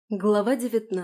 Глава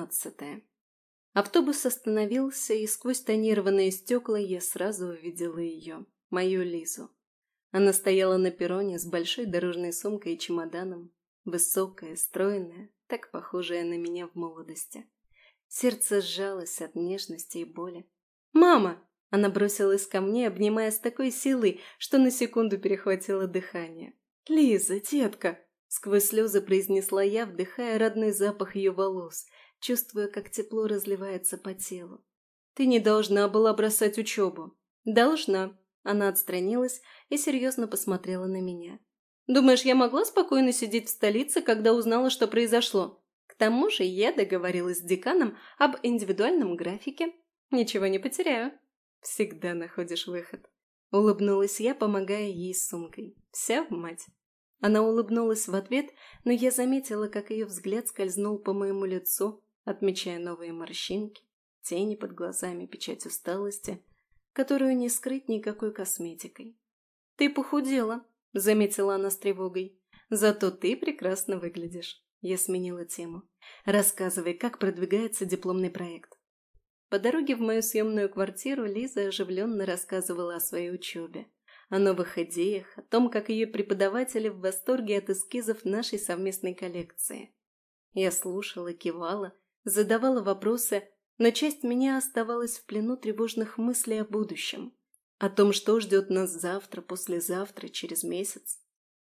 19. Автобус остановился, и сквозь тонированные стекла я сразу увидела ее, мою Лизу. Она стояла на перроне с большой дорожной сумкой и чемоданом, высокая, стройная, так похожая на меня в молодости. Сердце сжалось от нежности и боли. «Мама!» Она бросилась ко мне, обнимая с такой силой, что на секунду перехватило дыхание. «Лиза, детка!» Сквозь слезы произнесла я, вдыхая родной запах ее волос, чувствуя, как тепло разливается по телу. «Ты не должна была бросать учебу». «Должна». Она отстранилась и серьезно посмотрела на меня. «Думаешь, я могла спокойно сидеть в столице, когда узнала, что произошло? К тому же я договорилась с деканом об индивидуальном графике. Ничего не потеряю». «Всегда находишь выход». Улыбнулась я, помогая ей с сумкой. «Вся в мать». Она улыбнулась в ответ, но я заметила, как ее взгляд скользнул по моему лицу, отмечая новые морщинки, тени под глазами, печать усталости, которую не скрыть никакой косметикой. «Ты похудела», — заметила она с тревогой. «Зато ты прекрасно выглядишь». Я сменила тему. «Рассказывай, как продвигается дипломный проект». По дороге в мою съемную квартиру Лиза оживленно рассказывала о своей учебе, о новых идеях, о том, как ее преподаватели в восторге от эскизов нашей совместной коллекции. Я слушала, кивала, задавала вопросы, но часть меня оставалась в плену тревожных мыслей о будущем, о том, что ждет нас завтра, послезавтра, через месяц.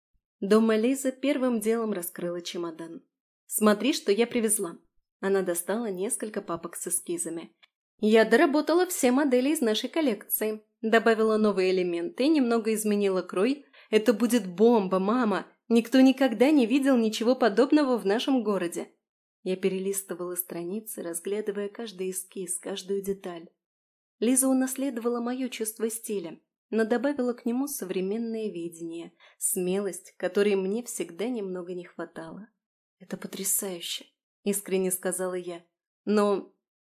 Дома Лиза первым делом раскрыла чемодан. «Смотри, что я привезла». Она достала несколько папок с эскизами. «Я доработала все модели из нашей коллекции, добавила новые элементы, немного изменила крой. Это будет бомба, мама! Никто никогда не видел ничего подобного в нашем городе». Я перелистывала страницы, разглядывая каждый эскиз, каждую деталь. Лиза унаследовала мое чувство стиля, но добавила к нему современное видение, смелость, которой мне всегда немного не хватало. «Это потрясающе», — искренне сказала я. «Но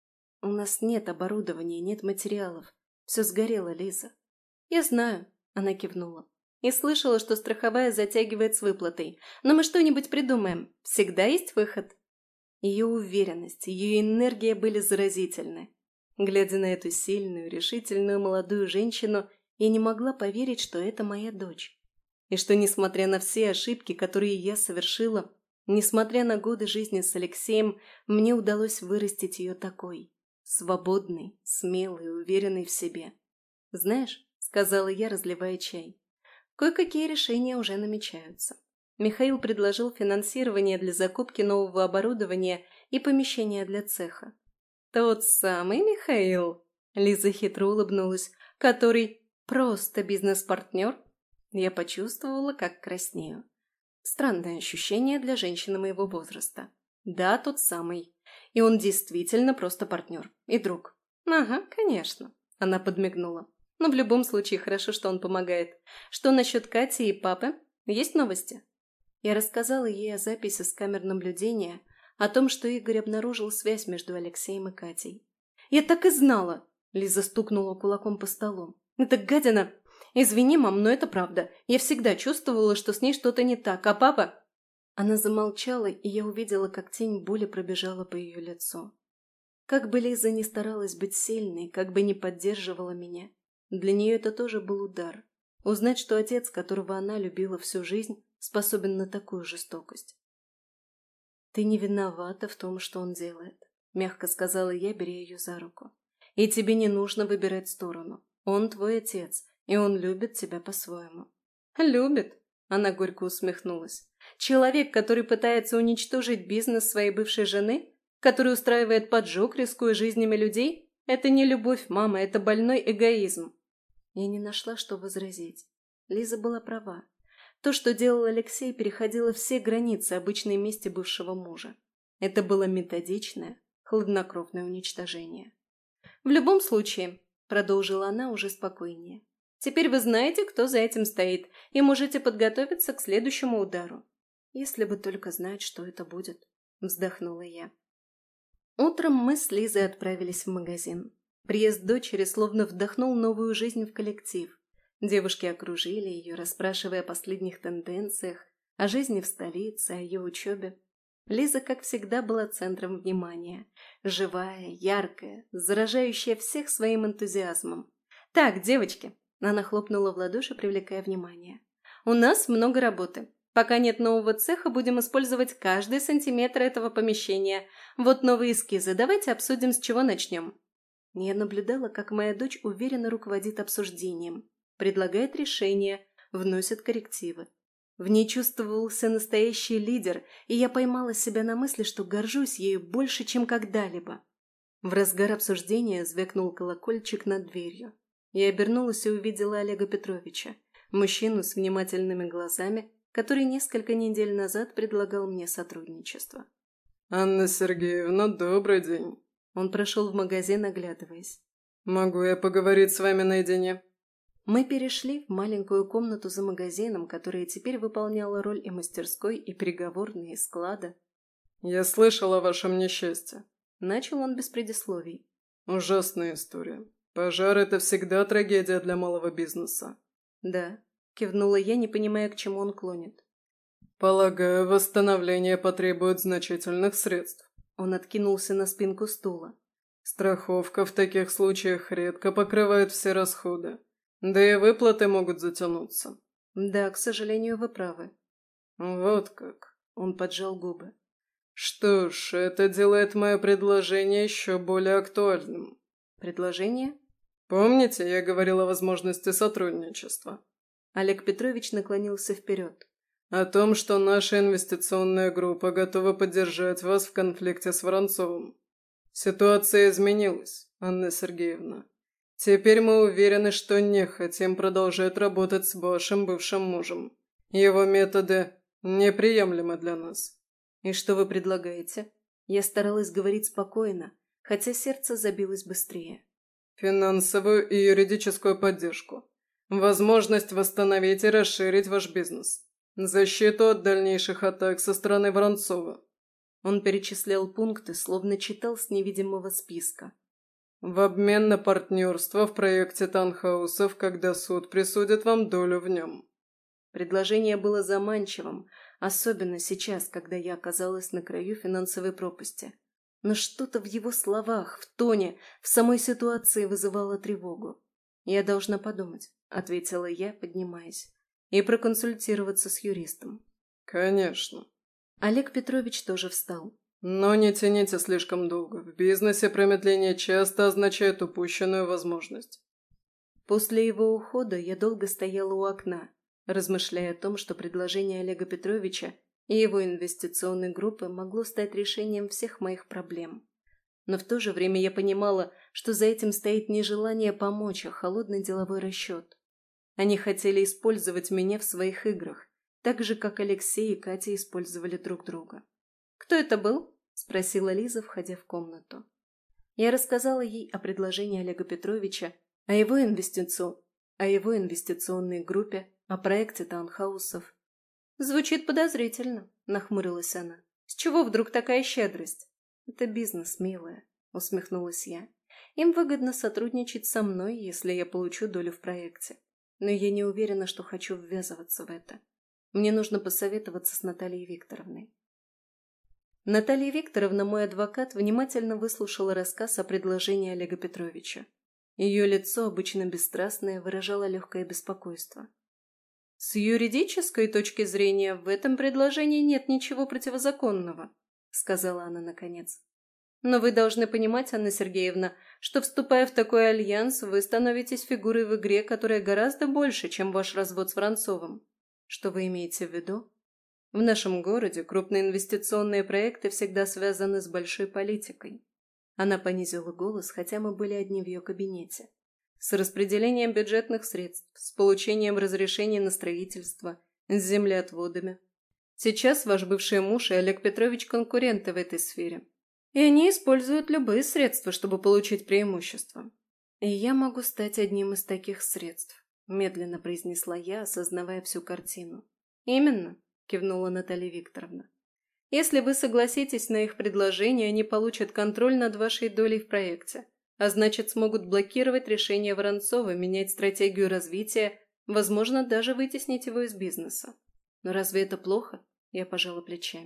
у нас нет оборудования, нет материалов. Все сгорело, Лиза». «Я знаю», — она кивнула. «И слышала, что страховая затягивает с выплатой. Но мы что-нибудь придумаем. Всегда есть выход». Ее уверенность, ее энергия были заразительны. Глядя на эту сильную, решительную молодую женщину, я не могла поверить, что это моя дочь. И что, несмотря на все ошибки, которые я совершила, несмотря на годы жизни с Алексеем, мне удалось вырастить ее такой. Свободный, смелый, уверенный в себе. «Знаешь», — сказала я, разливая чай, — «кое-какие решения уже намечаются». Михаил предложил финансирование для закупки нового оборудования и помещения для цеха. «Тот самый Михаил?» — Лиза хитро улыбнулась. «Который просто бизнес-партнер?» Я почувствовала, как краснею. Странное ощущение для женщины моего возраста. «Да, тот самый. И он действительно просто партнер. И друг». «Ага, конечно», — она подмигнула. «Но в любом случае хорошо, что он помогает. Что насчет Кати и папы? Есть новости?» Я рассказала ей о записи с камер наблюдения, о том, что Игорь обнаружил связь между Алексеем и Катей. «Я так и знала!» — Лиза стукнула кулаком по столу. «Это гадина! Извини, мам, но это правда. Я всегда чувствовала, что с ней что-то не так. А папа...» Она замолчала, и я увидела, как тень боли пробежала по ее лицу. Как бы Лиза ни старалась быть сильной, как бы ни поддерживала меня, для нее это тоже был удар. Узнать, что отец, которого она любила всю жизнь, способен на такую жестокость. «Ты не виновата в том, что он делает», — мягко сказала я, беря ее за руку. «И тебе не нужно выбирать сторону. Он твой отец, и он любит тебя по-своему». «Любит?» — она горько усмехнулась. «Человек, который пытается уничтожить бизнес своей бывшей жены, который устраивает поджог, рискуя жизнями людей, это не любовь, мама, это больной эгоизм». Я не нашла, что возразить. Лиза была права. То, что делал Алексей, переходило все границы обычной мести бывшего мужа. Это было методичное, хладнокровное уничтожение. «В любом случае», — продолжила она уже спокойнее, — «теперь вы знаете, кто за этим стоит, и можете подготовиться к следующему удару». «Если бы только знать, что это будет», — вздохнула я. Утром мы с Лизой отправились в магазин. Приезд дочери словно вдохнул новую жизнь в коллектив. Девушки окружили ее, расспрашивая о последних тенденциях, о жизни в столице, о ее учебе. Лиза, как всегда, была центром внимания. Живая, яркая, заражающая всех своим энтузиазмом. «Так, девочки!» – она хлопнула в ладоши, привлекая внимание. «У нас много работы. Пока нет нового цеха, будем использовать каждый сантиметр этого помещения. Вот новые эскизы. Давайте обсудим, с чего начнем». Я наблюдала, как моя дочь уверенно руководит обсуждением, предлагает решения, вносит коррективы. В ней чувствовался настоящий лидер, и я поймала себя на мысли, что горжусь ею больше, чем когда-либо. В разгар обсуждения звякнул колокольчик над дверью. Я обернулась и увидела Олега Петровича, мужчину с внимательными глазами, который несколько недель назад предлагал мне сотрудничество. «Анна Сергеевна, добрый день!» Он прошел в магазин, оглядываясь. «Могу я поговорить с вами наедине?» Мы перешли в маленькую комнату за магазином, которая теперь выполняла роль и мастерской, и переговорной, и склада. «Я слышал о вашем несчастье». Начал он без предисловий. «Ужасная история. Пожар – это всегда трагедия для малого бизнеса». «Да», – кивнула я, не понимая, к чему он клонит. «Полагаю, восстановление потребует значительных средств». Он откинулся на спинку стула. «Страховка в таких случаях редко покрывает все расходы. Да и выплаты могут затянуться». «Да, к сожалению, вы правы». «Вот как». Он поджал губы. «Что ж, это делает мое предложение еще более актуальным». «Предложение?» «Помните, я говорил о возможности сотрудничества?» Олег Петрович наклонился вперед. «О том, что наша инвестиционная группа готова поддержать вас в конфликте с Воронцовым. Ситуация изменилась, Анна Сергеевна. Теперь мы уверены, что не хотим продолжать работать с вашим бывшим мужем. Его методы неприемлемы для нас». «И что вы предлагаете?» Я старалась говорить спокойно, хотя сердце забилось быстрее. «Финансовую и юридическую поддержку. Возможность восстановить и расширить ваш бизнес. Защиту от дальнейших атак со стороны Воронцова». Он перечислял пункты, словно читал с невидимого списка. «В обмен на партнерство в проекте таунхаусов, когда суд присудит вам долю в нем». Предложение было заманчивым, особенно сейчас, когда я оказалась на краю финансовой пропасти. Но что-то в его словах, в тоне, в самой ситуации вызывало тревогу. «Я должна подумать», — ответила я, поднимаясь, «и проконсультироваться с юристом». «Конечно». Олег Петрович тоже встал. «Но не тяните слишком долго. В бизнесе промедление часто означает упущенную возможность». После его ухода я долго стояла у окна, размышляя о том, что предложение Олега Петровича и его инвестиционной группы могло стать решением всех моих проблем. Но в то же время я понимала, что за этим стоит не желание помочь, а холодный деловой расчет. Они хотели использовать меня в своих играх, так же, как Алексей и Катя использовали друг друга. «Кто это был?» – спросила Лиза, входя в комнату. Я рассказала ей о предложении Олега Петровича, о его инвестиционной группе, о проекте таунхаусов. «Звучит подозрительно», – нахмурилась она. «С чего вдруг такая щедрость?» «Это бизнес, милая», – усмехнулась я. «Им выгодно сотрудничать со мной, если я получу долю в проекте. Но я не уверена, что хочу ввязываться в это. Мне нужно посоветоваться с Натальей Викторовной». Наталья Викторовна, мой адвокат, внимательно выслушала рассказ о предложении Олега Петровича. Ее лицо, обычно бесстрастное, выражало легкое беспокойство. «С юридической точки зрения в этом предложении нет ничего противозаконного», — сказала она наконец. «Но вы должны понимать, Анна Сергеевна, что, вступая в такой альянс, вы становитесь фигурой в игре, которая гораздо больше, чем ваш развод с Воронцовым. Что вы имеете в виду? В нашем городе крупные инвестиционные проекты всегда связаны с большой политикой». Она понизила голос, хотя мы были одни в ее кабинете. «С распределением бюджетных средств, с получением разрешений на строительство, с землеотводами. Сейчас ваш бывший муж и Олег Петрович конкуренты в этой сфере. И они используют любые средства, чтобы получить преимущество. И я могу стать одним из таких средств», – медленно произнесла я, осознавая всю картину. «Именно», – кивнула Наталья Викторовна. «Если вы согласитесь на их предложение, они получат контроль над вашей долей в проекте, а значит, смогут блокировать решение Воронцова, менять стратегию развития, возможно, даже вытеснить его из бизнеса. Но разве это плохо?» – я пожала плечами.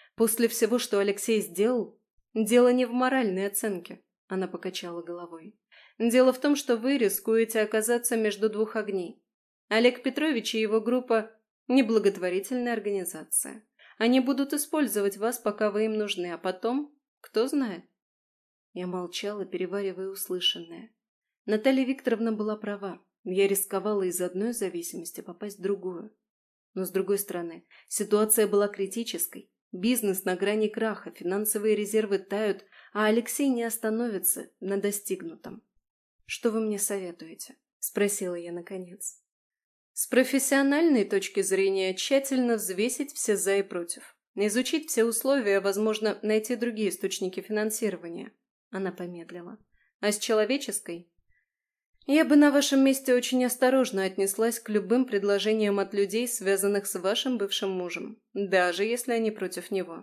После всего, что Алексей сделал, дело не в моральной оценке, она покачала головой. Дело в том, что вы рискуете оказаться между двух огней. Олег Петрович и его группа – неблаготворительная организация. Они будут использовать вас, пока вы им нужны, а потом, кто знает. Я молчала, переваривая услышанное. Наталья Викторовна была права. Я рисковала из одной зависимости попасть в другую. Но, с другой стороны, ситуация была критической. Бизнес на грани краха, финансовые резервы тают, а Алексей не остановится на достигнутом. «Что вы мне советуете?» – спросила я наконец. С профессиональной точки зрения тщательно взвесить все «за» и «против». Изучить все условия, возможно, найти другие источники финансирования. Она помедлила. А с человеческой? Я бы на вашем месте очень осторожно отнеслась к любым предложениям от людей, связанных с вашим бывшим мужем, даже если они против него.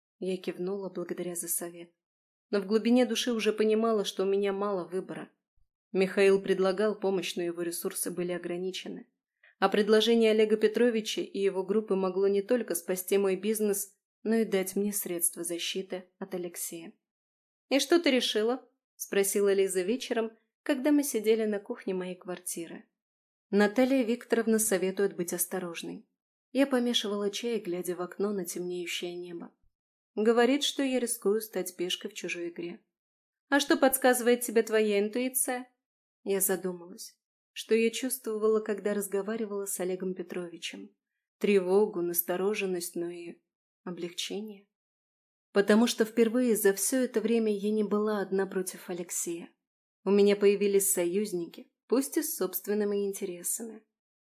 Я кивнула, благодаря за совет. Но в глубине души уже понимала, что у меня мало выбора. Михаил предлагал помощь, но его ресурсы были ограничены. А предложение Олега Петровича и его группы могло не только спасти мой бизнес, но и дать мне средства защиты от Алексея. «И что ты решила?» – спросила Лиза вечером, когда мы сидели на кухне моей квартиры. Наталья Викторовна советует быть осторожной. Я помешивала чай, глядя в окно на темнеющее небо. Говорит, что я рискую стать пешкой в чужой игре. «А что подсказывает тебе твоя интуиция?» Я задумалась. Что я чувствовала, когда разговаривала с Олегом Петровичем? Тревогу, настороженность, но и облегчение. Потому что впервые за все это время я не была одна против Алексея. У меня появились союзники, пусть и с собственными интересами.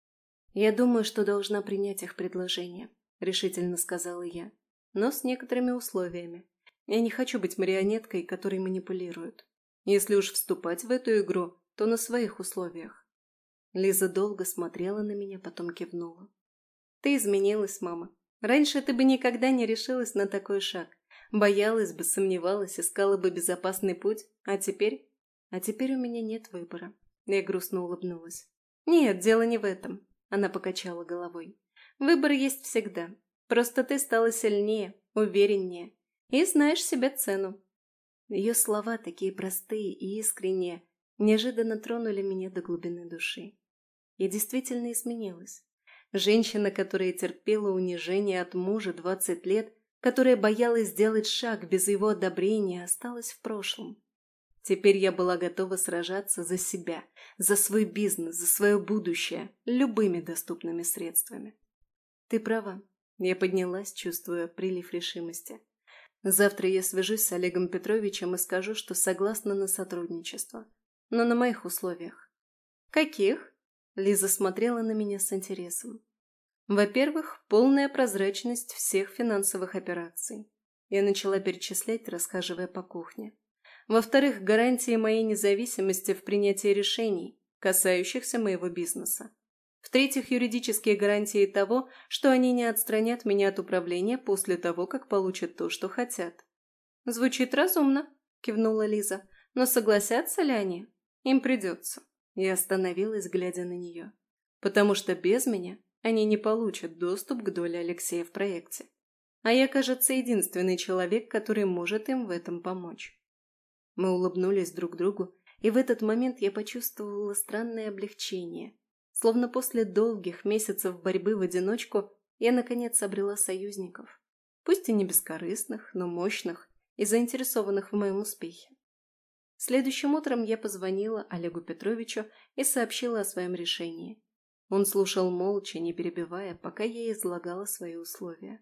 «Я думаю, что должна принять их предложение», — решительно сказала я, но с некоторыми условиями. Я не хочу быть марионеткой, которой манипулируют. Если уж вступать в эту игру, то на своих условиях. Лиза долго смотрела на меня, потом кивнула. «Ты изменилась, мама. Раньше ты бы никогда не решилась на такой шаг. Боялась бы, сомневалась, искала бы безопасный путь. А теперь? А теперь у меня нет выбора». Я грустно улыбнулась. «Нет, дело не в этом», — она покачала головой. «Выбор есть всегда. Просто ты стала сильнее, увереннее и знаешь себе цену». Ее слова, такие простые и искренние, неожиданно тронули меня до глубины души. Я действительно изменилась. Женщина, которая терпела унижение от мужа 20 лет, которая боялась сделать шаг без его одобрения, осталась в прошлом. Теперь я была готова сражаться за себя, за свой бизнес, за свое будущее, любыми доступными средствами. Ты права. Я поднялась, чувствуя прилив решимости. Завтра я свяжусь с Олегом Петровичем и скажу, что согласна на сотрудничество. Но на моих условиях. Каких? Лиза смотрела на меня с интересом. Во-первых, полная прозрачность всех финансовых операций. Я начала перечислять, расхаживая по кухне. Во-вторых, гарантии моей независимости в принятии решений, касающихся моего бизнеса. В-третьих, юридические гарантии того, что они не отстранят меня от управления после того, как получат то, что хотят. «Звучит разумно», – кивнула Лиза. «Но согласятся ли они? Им придется». Я остановилась, глядя на нее. «Потому что без меня они не получат доступ к доле Алексея в проекте. А я, кажется, единственный человек, который может им в этом помочь». Мы улыбнулись друг другу, и в этот момент я почувствовала странное облегчение. Словно после долгих месяцев борьбы в одиночку я, наконец, обрела союзников. Пусть и не бескорыстных, но мощных и заинтересованных в моем успехе. Следующим утром я позвонила Олегу Петровичу и сообщила о своем решении. Он слушал молча, не перебивая, пока я излагала свои условия.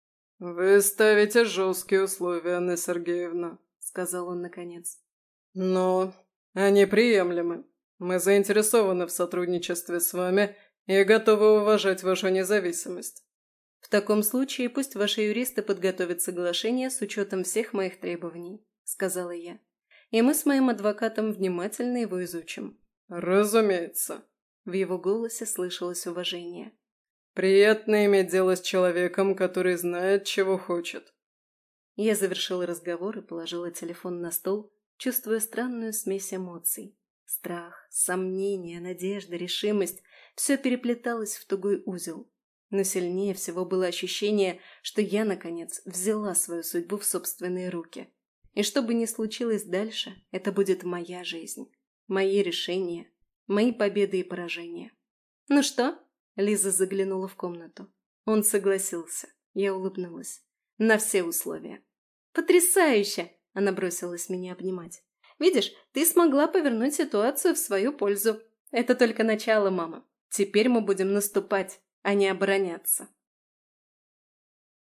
«Вы ставите жесткие условия, Анна Сергеевна», — сказал он наконец. «Но они приемлемы. Мы заинтересованы в сотрудничестве с вами и готовы уважать вашу независимость». «В таком случае пусть ваши юристы подготовят соглашение с учетом всех моих требований», — сказала я. «И мы с моим адвокатом внимательно его изучим». «Разумеется». В его голосе слышалось уважение. «Приятно иметь дело с человеком, который знает, чего хочет». Я завершила разговор и положила телефон на стол, чувствуя странную смесь эмоций. Страх, сомнение, надежда, решимость – все переплеталось в тугой узел. Но сильнее всего было ощущение, что я, наконец, взяла свою судьбу в собственные руки. И что бы ни случилось дальше, это будет моя жизнь, мои решения, мои победы и поражения. «Ну что?» – Лиза заглянула в комнату. Он согласился. Я улыбнулась. На все условия. «Потрясающе!» – она бросилась меня обнимать. «Видишь, ты смогла повернуть ситуацию в свою пользу. Это только начало, мама. Теперь мы будем наступать, а не обороняться».